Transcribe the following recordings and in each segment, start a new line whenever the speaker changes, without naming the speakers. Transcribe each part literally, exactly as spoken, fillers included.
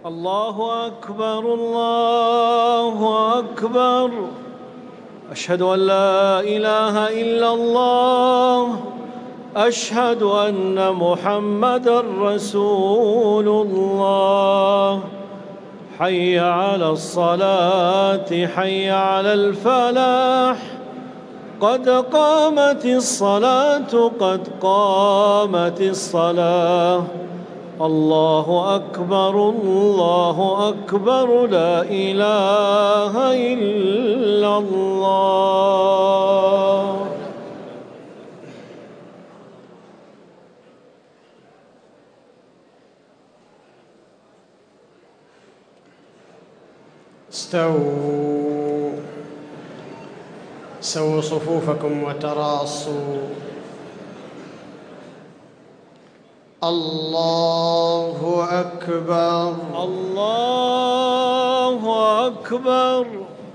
الله أكبر الله أكبر. أشهد أن لا إله إلا الله. أشهد أن محمدًا رسول الله. حي على الصلاة حي على الفلاح. قد قامت الصلاة قد قامت الصلاة. الله أكبر الله أكبر. لا إله إلا الله.
استووا سووا صفوفكم وتراصوا. الله أكبر
الله أكبر.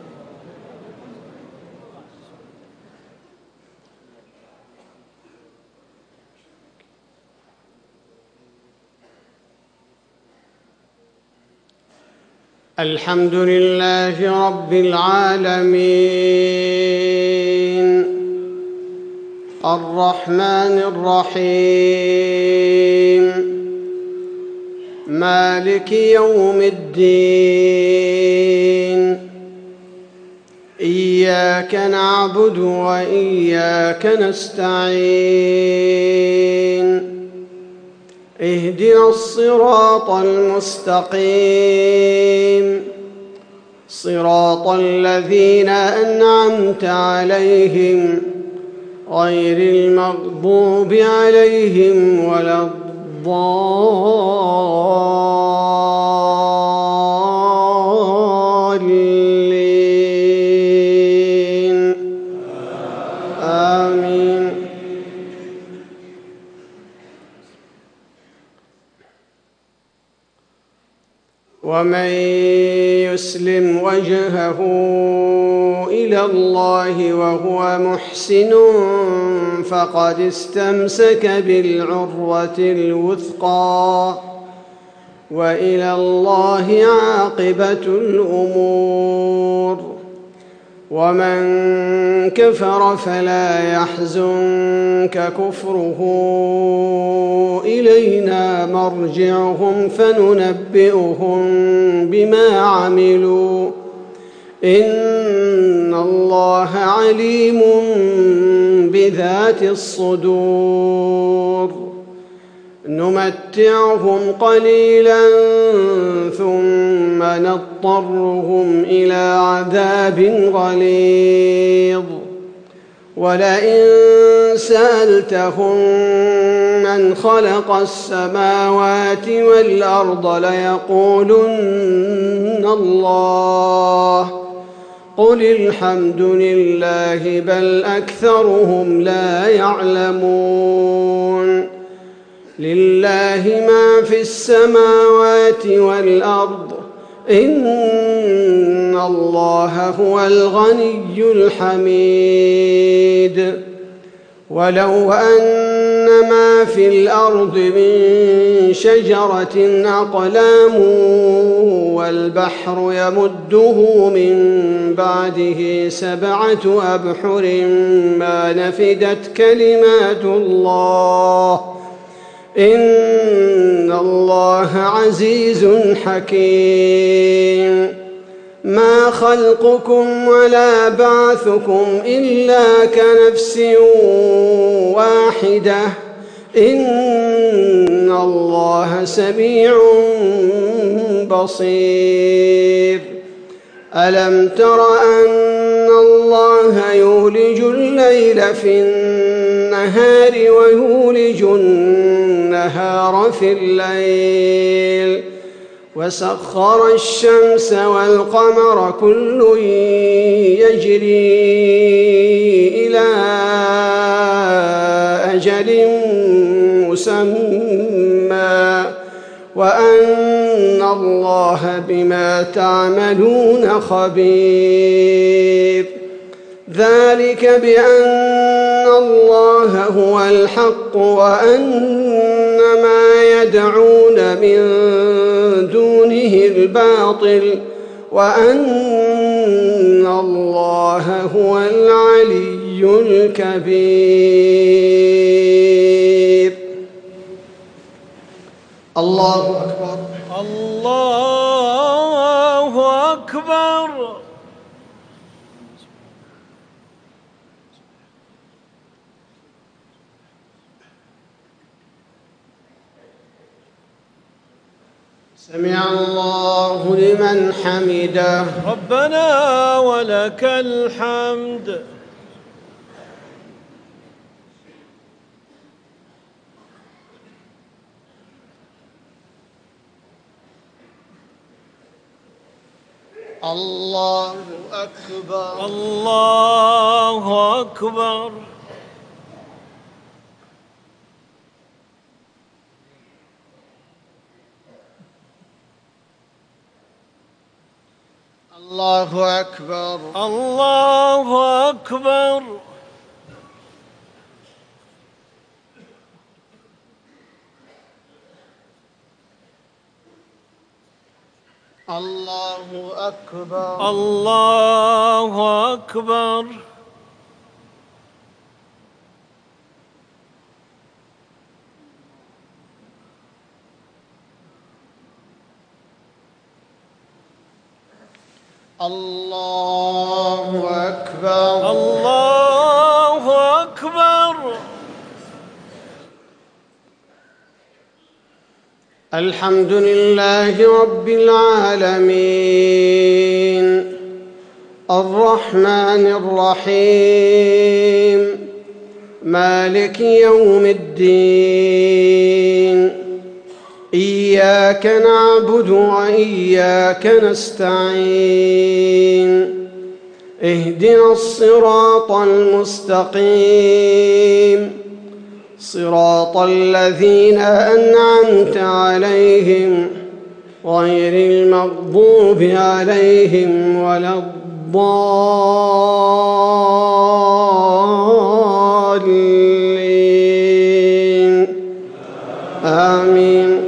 الحمد لله رب العالمين الرحمن الرحيم مالك يوم الدين. إياك نعبد وإياك نستعين. اهدنا الصراط المستقيم صراط الذين أنعمت عليهم غير المغضوب عليهم ولا الضالين. آمين. ومن يسلم وجهه إلى الله وهو محسن فقد استمسك بالعروة الوثقى وإلى الله عاقبة الأمور. ومن كفر فلا يحزنك كفره إلينا مرجعهم فننبئهم بما عملوا إن الله عليم بذات الصدور. نمتعهم قليلا ثم نضطرهم إلى عذاب غليظ. ولئن سألتهم من خلق السماوات والأرض ليقولن الله قل الحمد لله بل أكثرهم لا يعلمون. لله ما في السماوات والأرض إن الله هو الغني الحميد. ولو أن ما في الأرض من شجرة أقلام والبحر يمده من بعده سبعة أبحر ما نفدت كلمات الله إن الله عزيز حكيم. ما خلقكم ولا بعثكم إلا كنفس واحدة إن الله سميع بصير. ألم تر أن الله يولج الليل في النهار ويولج النهار في الليل وسخر الشمس والقمر كل يجري إلى أجل مسمى وأن الله بما تعملون خبير. ذلك بأن الله هو الحق وأن ما يدعون من دونه به الباطل وأن الله هو العلي الكبير. الله أكبر.
الله أكبر.
سمع الله لمن حمده.
ربنا ولك الحمد.
الله أكبر.
الله أكبر.
الله أكبر.
الله أكبر.
الله أكبر.
الله أكبر.
الله أكبر.
الله أكبر.
الحمد لله رب العالمين الرحمن الرحيم مالك يوم الدين إياك نعبد وإياك نستعين اهدنا الصراط المستقيم صراط الذين أنعمت عليهم غير المغضوب عليهم ولا الضالين آمين.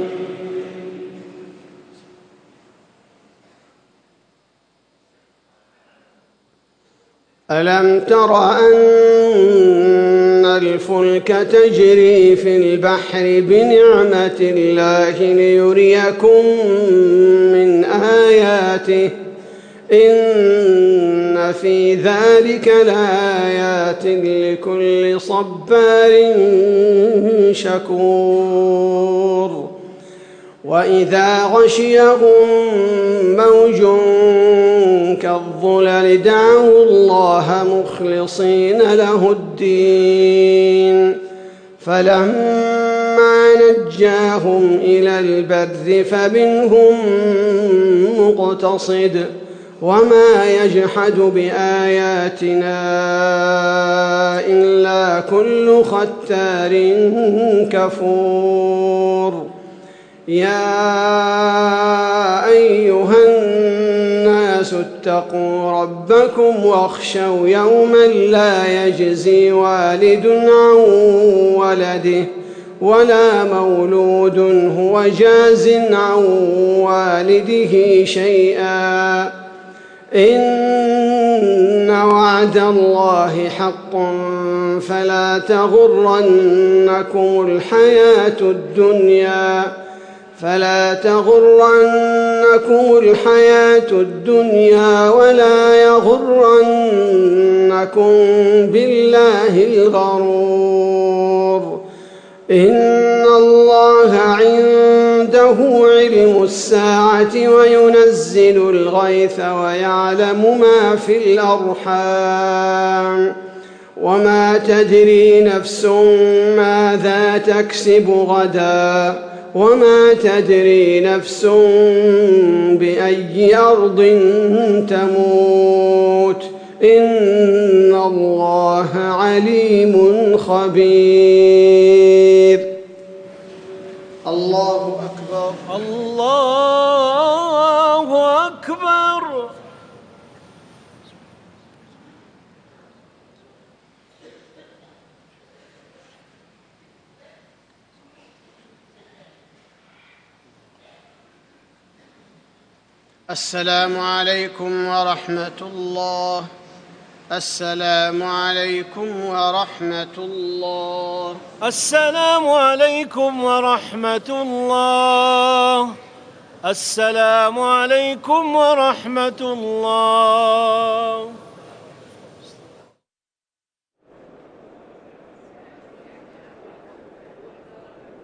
ألم تر أن الفلك تجري في البحر بنعمة الله ليريكم من آياته إن في ذلك لآيات لكل صبار شكور. وإذا غشيهم موج كالظلل دعوا الله مخلصين له الدين فلما نجاهم إلى البر فمنهم مقتصد وما يجحد بآياتنا إلا كل ختار كفور. يا أيها الناس اتقوا ربكم واخشوا يوما لا يجزي والد عن ولده ولا مولود هو جاز عن والده شيئا إن وعد الله حق فلا تغرنكم الحياة الدنيا فلا تغرنكم الحياة الدنيا ولا يغرنكم بالله الغرور. إن الله عنده علم الساعة وينزل الغيث ويعلم ما في الأرحام وما تدري نفس ماذا تكسب غدا وما تدري نفس بأي أرض تموت إن الله عليم خبير. الله أكبر.
الله أكبر.
السلام عليكم ورحمة الله. السلام عليكم ورحمة الله.
السلام عليكم ورحمة الله. السلام عليكم ورحمة الله.